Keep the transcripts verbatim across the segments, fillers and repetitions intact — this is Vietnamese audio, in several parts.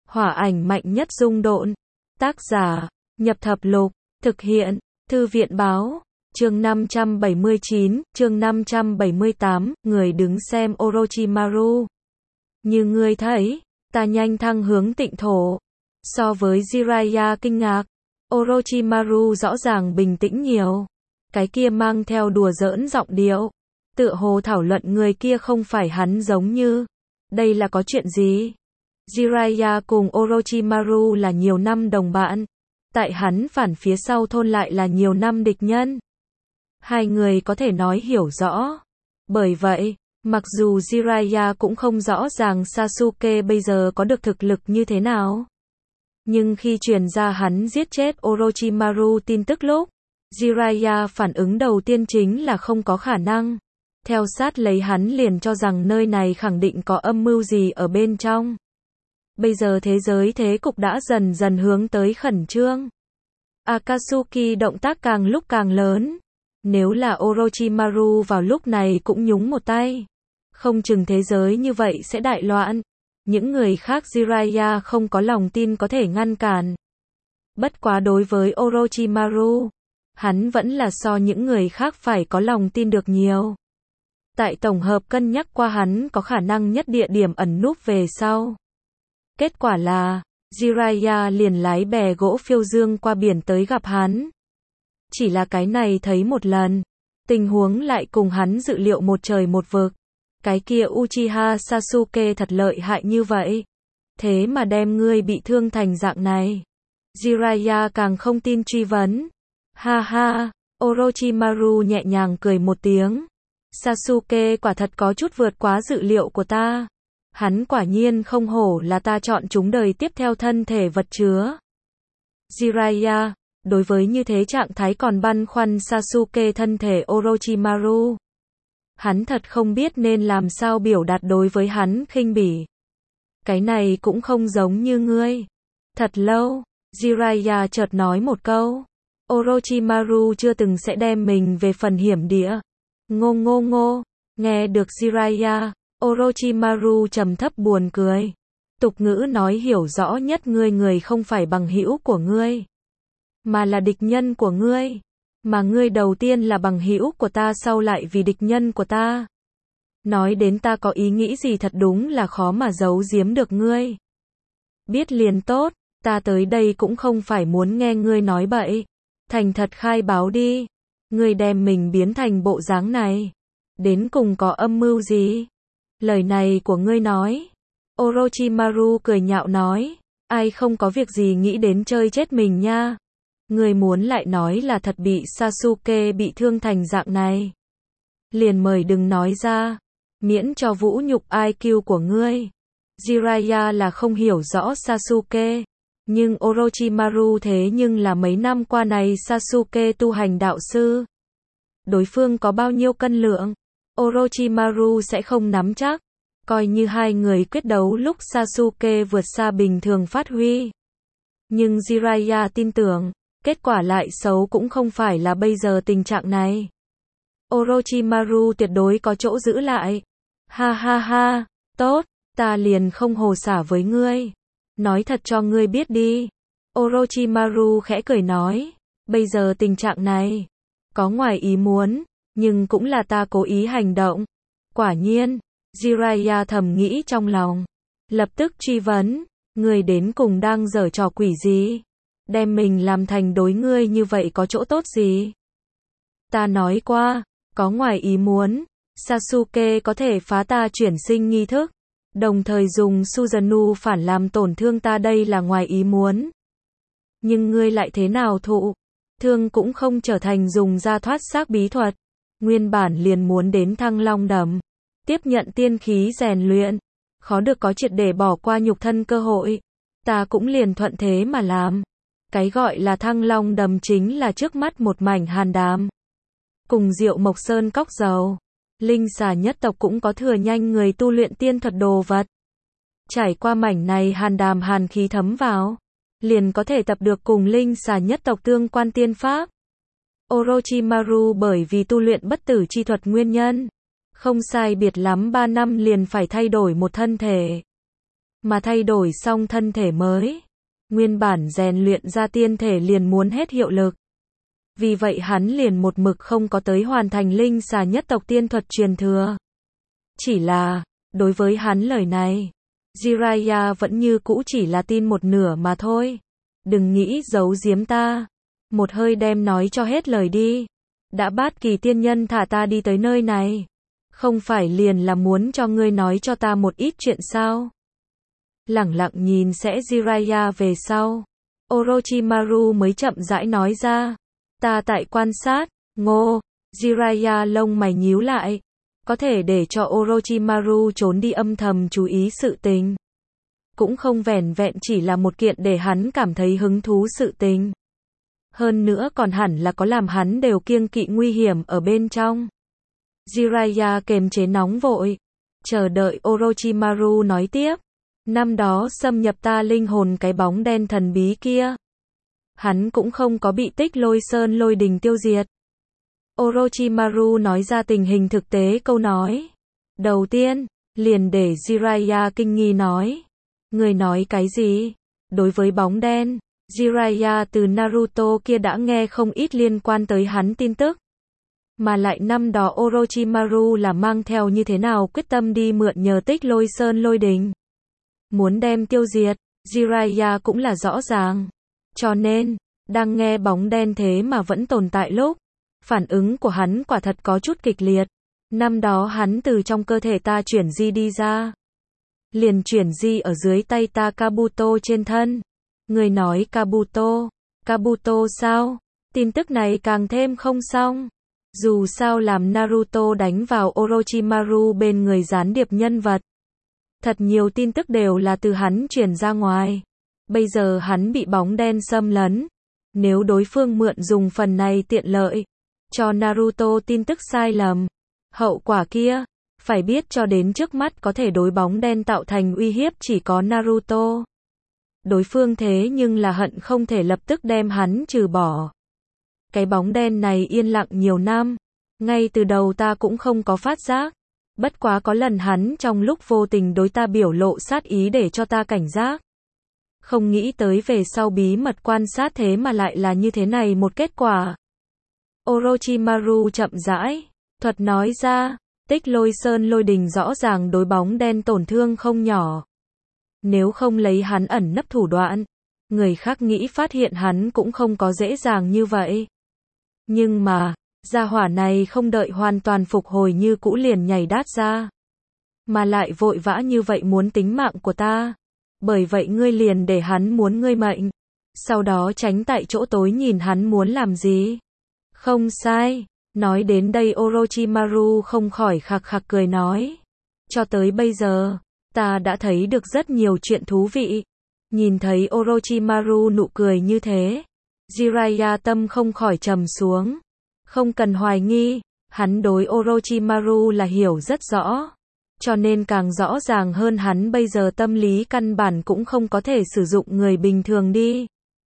Hỏa ảnh mạnh nhất dung độn. Tác giả, Nhập Thập Lục. Thực hiện, Thư viện báo. Chương năm trăm bảy mươi chín, chương năm trăm bảy mươi tám, người đứng xem Orochimaru. Như ngươi thấy, ta nhanh thăng hướng tịnh thổ. So với Jiraiya kinh ngạc, Orochimaru rõ ràng bình tĩnh nhiều. Cái kia mang theo đùa giỡn giọng điệu, tựa hồ thảo luận người kia không phải hắn giống như. Đây là có chuyện gì? Jiraiya cùng Orochimaru là nhiều năm đồng bạn. Tại hắn phản phía sau thôn lại là nhiều năm địch nhân. Hai người có thể nói hiểu rõ. Bởi vậy, mặc dù Jiraiya cũng không rõ ràng Sasuke bây giờ có được thực lực như thế nào. Nhưng khi truyền ra hắn giết chết Orochimaru tin tức lúc, Jiraiya phản ứng đầu tiên chính là không có khả năng. Theo sát lấy hắn liền cho rằng nơi này khẳng định có âm mưu gì ở bên trong. Bây giờ thế giới thế cục đã dần dần hướng tới khẩn trương. Akatsuki động tác càng lúc càng lớn. Nếu là Orochimaru vào lúc này cũng nhúng một tay, không chừng thế giới như vậy sẽ đại loạn. Những người khác Jiraiya không có lòng tin có thể ngăn cản. Bất quá đối với Orochimaru, hắn vẫn là so những người khác phải có lòng tin được nhiều. Tại tổng hợp cân nhắc qua hắn có khả năng nhất địa điểm ẩn núp về sau. Kết quả là, Jiraiya liền lái bè gỗ phiêu dương qua biển tới gặp hắn. Chỉ là cái này thấy một lần, tình huống lại cùng hắn dự liệu một trời một vực. Cái kia Uchiha Sasuke thật lợi hại như vậy. Thế mà đem ngươi bị thương thành dạng này. Jiraiya càng không tin truy vấn. Ha ha, Orochimaru nhẹ nhàng cười một tiếng. Sasuke quả thật có chút vượt quá dự liệu của ta. Hắn quả nhiên không hổ là ta chọn chúng đời tiếp theo thân thể vật chứa. Jiraiya, đối với như thế trạng thái còn băn khoăn Sasuke thân thể Orochimaru. Hắn thật không biết nên làm sao biểu đạt đối với hắn khinh bỉ. Cái này cũng không giống như ngươi. Thật lâu, Jiraiya chợt nói một câu. Orochimaru chưa từng sẽ đem mình về phần hiểm địa. Ngô ngô ngô, nghe được Jiraiya, Orochimaru trầm thấp buồn cười. Tục ngữ nói hiểu rõ nhất ngươi người không phải bằng hữu của ngươi, mà là địch nhân của ngươi. Mà ngươi đầu tiên là bằng hữu của ta sau lại vì địch nhân của ta. Nói đến ta có ý nghĩ gì thật đúng là khó mà giấu giếm được ngươi. Biết liền tốt, ta tới đây cũng không phải muốn nghe ngươi nói bậy. Thành thật khai báo đi. Ngươi đem mình biến thành bộ dáng này. Đến cùng có âm mưu gì? Lời này của ngươi nói. Orochimaru cười nhạo nói. Ai không có việc gì nghĩ đến chơi chết mình nha. Ngươi muốn lại nói là thật bị Sasuke bị thương thành dạng này. Liền mời đừng nói ra. Miễn cho vũ nhục i kiu của ngươi. Jiraiya là không hiểu rõ Sasuke. Nhưng Orochimaru thế nhưng là mấy năm qua này Sasuke tu hành đạo sư. Đối phương có bao nhiêu cân lượng, Orochimaru sẽ không nắm chắc. Coi như hai người quyết đấu lúc Sasuke vượt xa bình thường phát huy. Nhưng Jiraiya tin tưởng, kết quả lại xấu cũng không phải là bây giờ tình trạng này. Orochimaru tuyệt đối có chỗ giữ lại. Ha ha ha, tốt, ta liền không hồ xả với ngươi. Nói thật cho ngươi biết đi. Orochimaru khẽ cười nói. Bây giờ tình trạng này, có ngoài ý muốn, nhưng cũng là ta cố ý hành động. Quả nhiên, Jiraiya thầm nghĩ trong lòng. Lập tức truy vấn, ngươi đến cùng đang giở trò quỷ gì? Đem mình làm thành đối ngươi như vậy có chỗ tốt gì? Ta nói qua, có ngoài ý muốn, Sasuke có thể phá ta chuyển sinh nghi thức. Đồng thời dùng Susanoo phản làm tổn thương ta đây là ngoài ý muốn. Nhưng ngươi lại thế nào thụ? Thương cũng không trở thành dùng ra thoát xác bí thuật. Nguyên bản liền muốn đến Thăng Long Đầm. Tiếp nhận tiên khí rèn luyện. Khó được có triệt để bỏ qua nhục thân cơ hội. Ta cũng liền thuận thế mà làm. Cái gọi là Thăng Long Đầm chính là trước mắt một mảnh hàn đàm. Cùng Diệu Mộc Sơn cóc dầu. Linh xà nhất tộc cũng có thừa nhanh người tu luyện tiên thuật đồ vật. Trải qua mảnh này hàn đàm hàn khí thấm vào, liền có thể tập được cùng linh xà nhất tộc tương quan tiên pháp. Orochimaru bởi vì tu luyện bất tử chi thuật nguyên nhân, không sai biệt lắm ba năm liền phải thay đổi một thân thể. mà thay đổi xong thân thể mới. Nguyên bản rèn luyện ra tiên thể liền muốn hết hiệu lực. Vì vậy hắn liền một mực không có tới hoàn thành linh xà nhất tộc tiên thuật truyền thừa. Chỉ là, đối với hắn lời này, Jiraiya vẫn như cũ chỉ là tin một nửa mà thôi. Đừng nghĩ giấu giếm ta. Một hơi đem nói cho hết lời đi. Đã Bát Kỳ tiên nhân thả ta đi tới nơi này. Không phải liền là muốn cho ngươi nói cho ta một ít chuyện sao? Lẳng lặng nhìn sẽ Jiraiya về sau. Orochimaru mới chậm rãi nói ra. Ta tại quan sát, ngô. Jiraiya lông mày nhíu lại. Có thể để cho Orochimaru trốn đi âm thầm chú ý sự tình. Cũng không vẻn vẹn chỉ là một kiện để hắn cảm thấy hứng thú sự tình. Hơn nữa còn hẳn là có làm hắn đều kiêng kỵ nguy hiểm ở bên trong. Jiraiya kềm chế nóng vội. Chờ đợi Orochimaru nói tiếp. Năm đó xâm nhập ta linh hồn cái bóng đen thần bí kia. Hắn cũng không có bị Tích Lôi Sơn lôi đình tiêu diệt. Orochimaru nói ra tình hình thực tế câu nói. Đầu tiên, liền để Jiraiya kinh nghi nói. Người nói cái gì? Đối với bóng đen, Jiraiya từ Naruto kia đã nghe không ít liên quan tới hắn tin tức. Mà lại năm đó Orochimaru là mang theo như thế nào quyết tâm đi mượn nhờ Tích Lôi Sơn lôi đình. Muốn đem tiêu diệt, Jiraiya cũng là rõ ràng. Cho nên, đang nghe bóng đen thế mà vẫn tồn tại lúc, phản ứng của hắn quả thật có chút kịch liệt. Năm đó hắn từ trong cơ thể ta chuyển di đi ra. Liền chuyển di ở dưới tay ta Kabuto trên thân. Người nói Kabuto, Kabuto sao? Tin tức này càng thêm không xong. Dù sao làm Naruto đánh vào Orochimaru bên người gián điệp nhân vật. Thật nhiều tin tức đều là từ hắn truyền ra ngoài. Bây giờ hắn bị bóng đen xâm lấn. Nếu đối phương mượn dùng phần này tiện lợi, cho Naruto tin tức sai lầm, hậu quả kia, phải biết cho đến trước mắt có thể đối bóng đen tạo thành uy hiếp chỉ có Naruto. Đối phương thế nhưng là hận không thể lập tức đem hắn trừ bỏ. Cái bóng đen này yên lặng nhiều năm, ngay từ đầu ta cũng không có phát giác. Bất quá có lần hắn trong lúc vô tình đối ta biểu lộ sát ý để cho ta cảnh giác. Không nghĩ tới về sau bí mật quan sát thế mà lại là như thế này một kết quả. Orochimaru chậm rãi, thuật nói ra, Tích Lôi Sơn lôi đình rõ ràng đối bóng đen tổn thương không nhỏ. Nếu không lấy hắn ẩn nấp thủ đoạn, người khác nghĩ phát hiện hắn cũng không có dễ dàng như vậy. Nhưng mà, gia hỏa này không đợi hoàn toàn phục hồi như cũ liền nhảy đát ra. Mà lại vội vã như vậy muốn tính mạng của ta. Bởi vậy ngươi liền để hắn muốn ngươi mệnh. Sau đó tránh tại chỗ tối nhìn hắn muốn làm gì. Không sai. Nói đến đây Orochimaru không khỏi khạc khạc cười nói. Cho tới bây giờ, ta đã thấy được rất nhiều chuyện thú vị. Nhìn thấy Orochimaru nụ cười như thế, Jiraiya tâm không khỏi trầm xuống. Không cần hoài nghi, hắn đối Orochimaru là hiểu rất rõ. Cho nên càng rõ ràng hơn hắn bây giờ tâm lý căn bản cũng không có thể sử dụng người bình thường đi.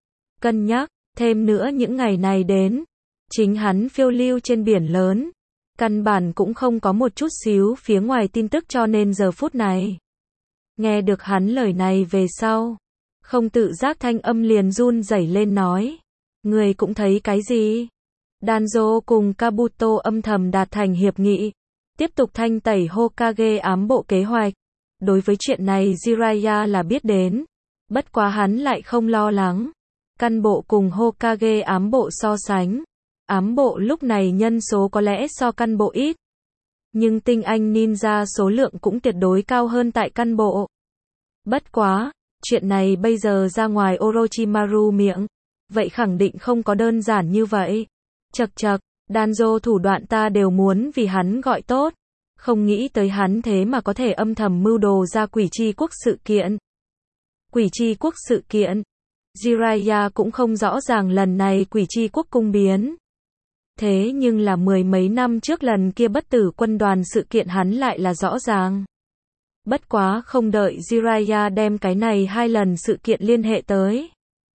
Cân nhắc, thêm nữa những ngày này đến, chính hắn phiêu lưu trên biển lớn. Căn bản cũng không có một chút xíu phía ngoài tin tức cho nên giờ phút này. Nghe được hắn lời này về sau, không tự giác thanh âm liền run rẩy lên nói. Người cũng thấy cái gì? Danzo cùng Kabuto âm thầm đạt thành hiệp nghị. Tiếp tục thanh tẩy Hokage ám bộ kế hoạch. Đối với chuyện này Jiraiya là biết đến. Bất quá hắn lại không lo lắng. Căn bộ cùng Hokage ám bộ so sánh. Ám bộ lúc này nhân số có lẽ so căn bộ ít. Nhưng tinh anh ninja số lượng cũng tuyệt đối cao hơn tại căn bộ. Bất quá, chuyện này bây giờ ra ngoài Orochimaru miệng. Vậy khẳng định không có đơn giản như vậy. Chậc chậc, Danzo thủ đoạn ta đều muốn vì hắn gọi tốt. Không nghĩ tới hắn thế mà có thể âm thầm mưu đồ ra quỷ chi quốc sự kiện. Quỷ chi quốc sự kiện. Jiraiya cũng không rõ ràng lần này quỷ chi quốc cung biến. Thế nhưng là mười mấy năm trước lần kia bất tử quân đoàn sự kiện hắn lại là rõ ràng. Bất quá không đợi Jiraiya đem cái này hai lần sự kiện liên hệ tới.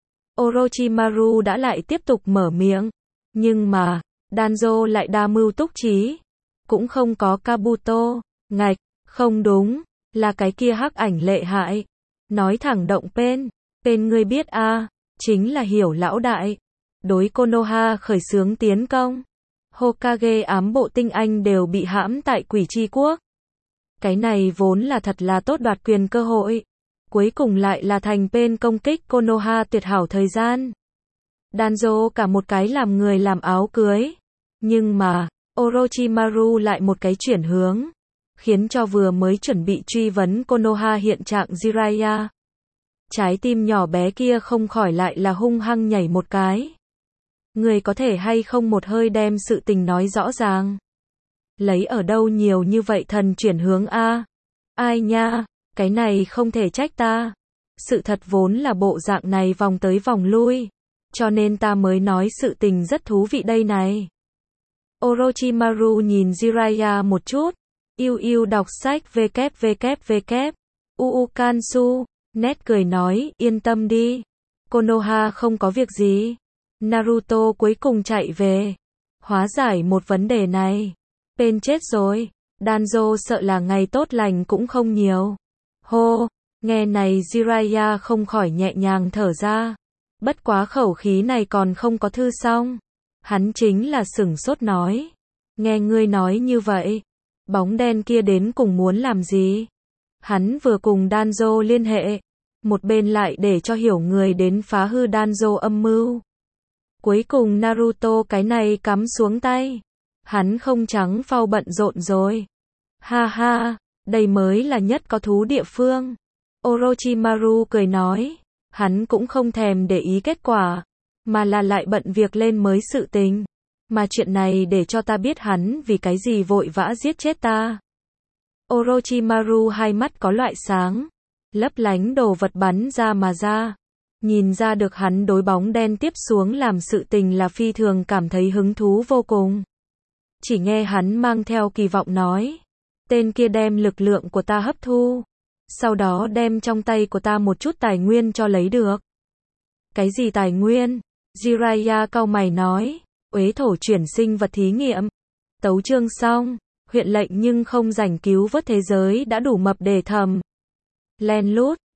Orochimaru đã lại tiếp tục mở miệng. Nhưng mà, Danzo lại đa mưu túc trí. Cũng không có Kabuto. Ngạch, không đúng, là cái kia hắc ảnh lệ hại. Nói thẳng động Pen. Pen ngươi biết a à, chính là Hiểu lão đại. Đối Konoha khởi xướng tiến công. Hokage ám bộ tinh anh đều bị hãm tại Quỷ Chi Quốc. Cái này vốn là thật là tốt đoạt quyền cơ hội. Cuối cùng lại là thành Pen công kích Konoha tuyệt hảo thời gian. Danzo cả một cái làm người làm áo cưới. Nhưng mà, Orochimaru lại một cái chuyển hướng. Khiến cho vừa mới chuẩn bị truy vấn Konoha hiện trạng Jiraiya. Trái tim nhỏ bé kia không khỏi lại là hung hăng nhảy một cái. Người có thể hay không một hơi đem sự tình nói rõ ràng. Lấy ở đâu nhiều như vậy thần chuyển hướng a? Ai nha, cái này không thể trách ta. Sự thật vốn là bộ dạng này vòng tới vòng lui. Cho nên ta mới nói sự tình rất thú vị đây này. Orochimaru nhìn Jiraiya một chút. Yêu yêu đọc sách www. Uu Kansu. Nét cười nói, yên tâm đi. Konoha không có việc gì. Naruto cuối cùng chạy về. Hóa giải một vấn đề này. Pen chết rồi. Danzo sợ là ngày tốt lành cũng không nhiều. Hô, nghe này Jiraiya không khỏi nhẹ nhàng thở ra. Bất quá khẩu khí này còn không có thư xong. Hắn chính là sửng sốt nói. Nghe ngươi nói như vậy. Bóng đen kia đến cùng muốn làm gì? Hắn vừa cùng Danzo liên hệ. Một bên lại để cho hiểu người đến phá hư Danzo âm mưu. Cuối cùng Naruto cái này cắm xuống tay. Hắn không trắng phao bận rộn rồi. Ha ha, đây mới là nhất có thú địa phương. Orochimaru cười nói. Hắn cũng không thèm để ý kết quả. Mà là lại bận việc lên mới sự tình. Mà chuyện này để cho ta biết hắn vì cái gì vội vã giết chết ta. Orochimaru hai mắt có loại sáng. Lấp lánh đồ vật bắn ra mà ra. Nhìn ra được hắn đối bóng đen tiếp xuống làm sự tình là phi thường cảm thấy hứng thú vô cùng. Chỉ nghe hắn mang theo kỳ vọng nói. Tên kia đem lực lượng của ta hấp thu. Sau đó đem trong tay của ta một chút tài nguyên cho lấy được. Cái gì tài nguyên? Jiraiya cau mày nói. Uế thổ chuyển sinh vật thí nghiệm. Tấu chương xong. Huyện lệnh nhưng không rảnh cứu vớt thế giới đã đủ mập để thầm. Len lút.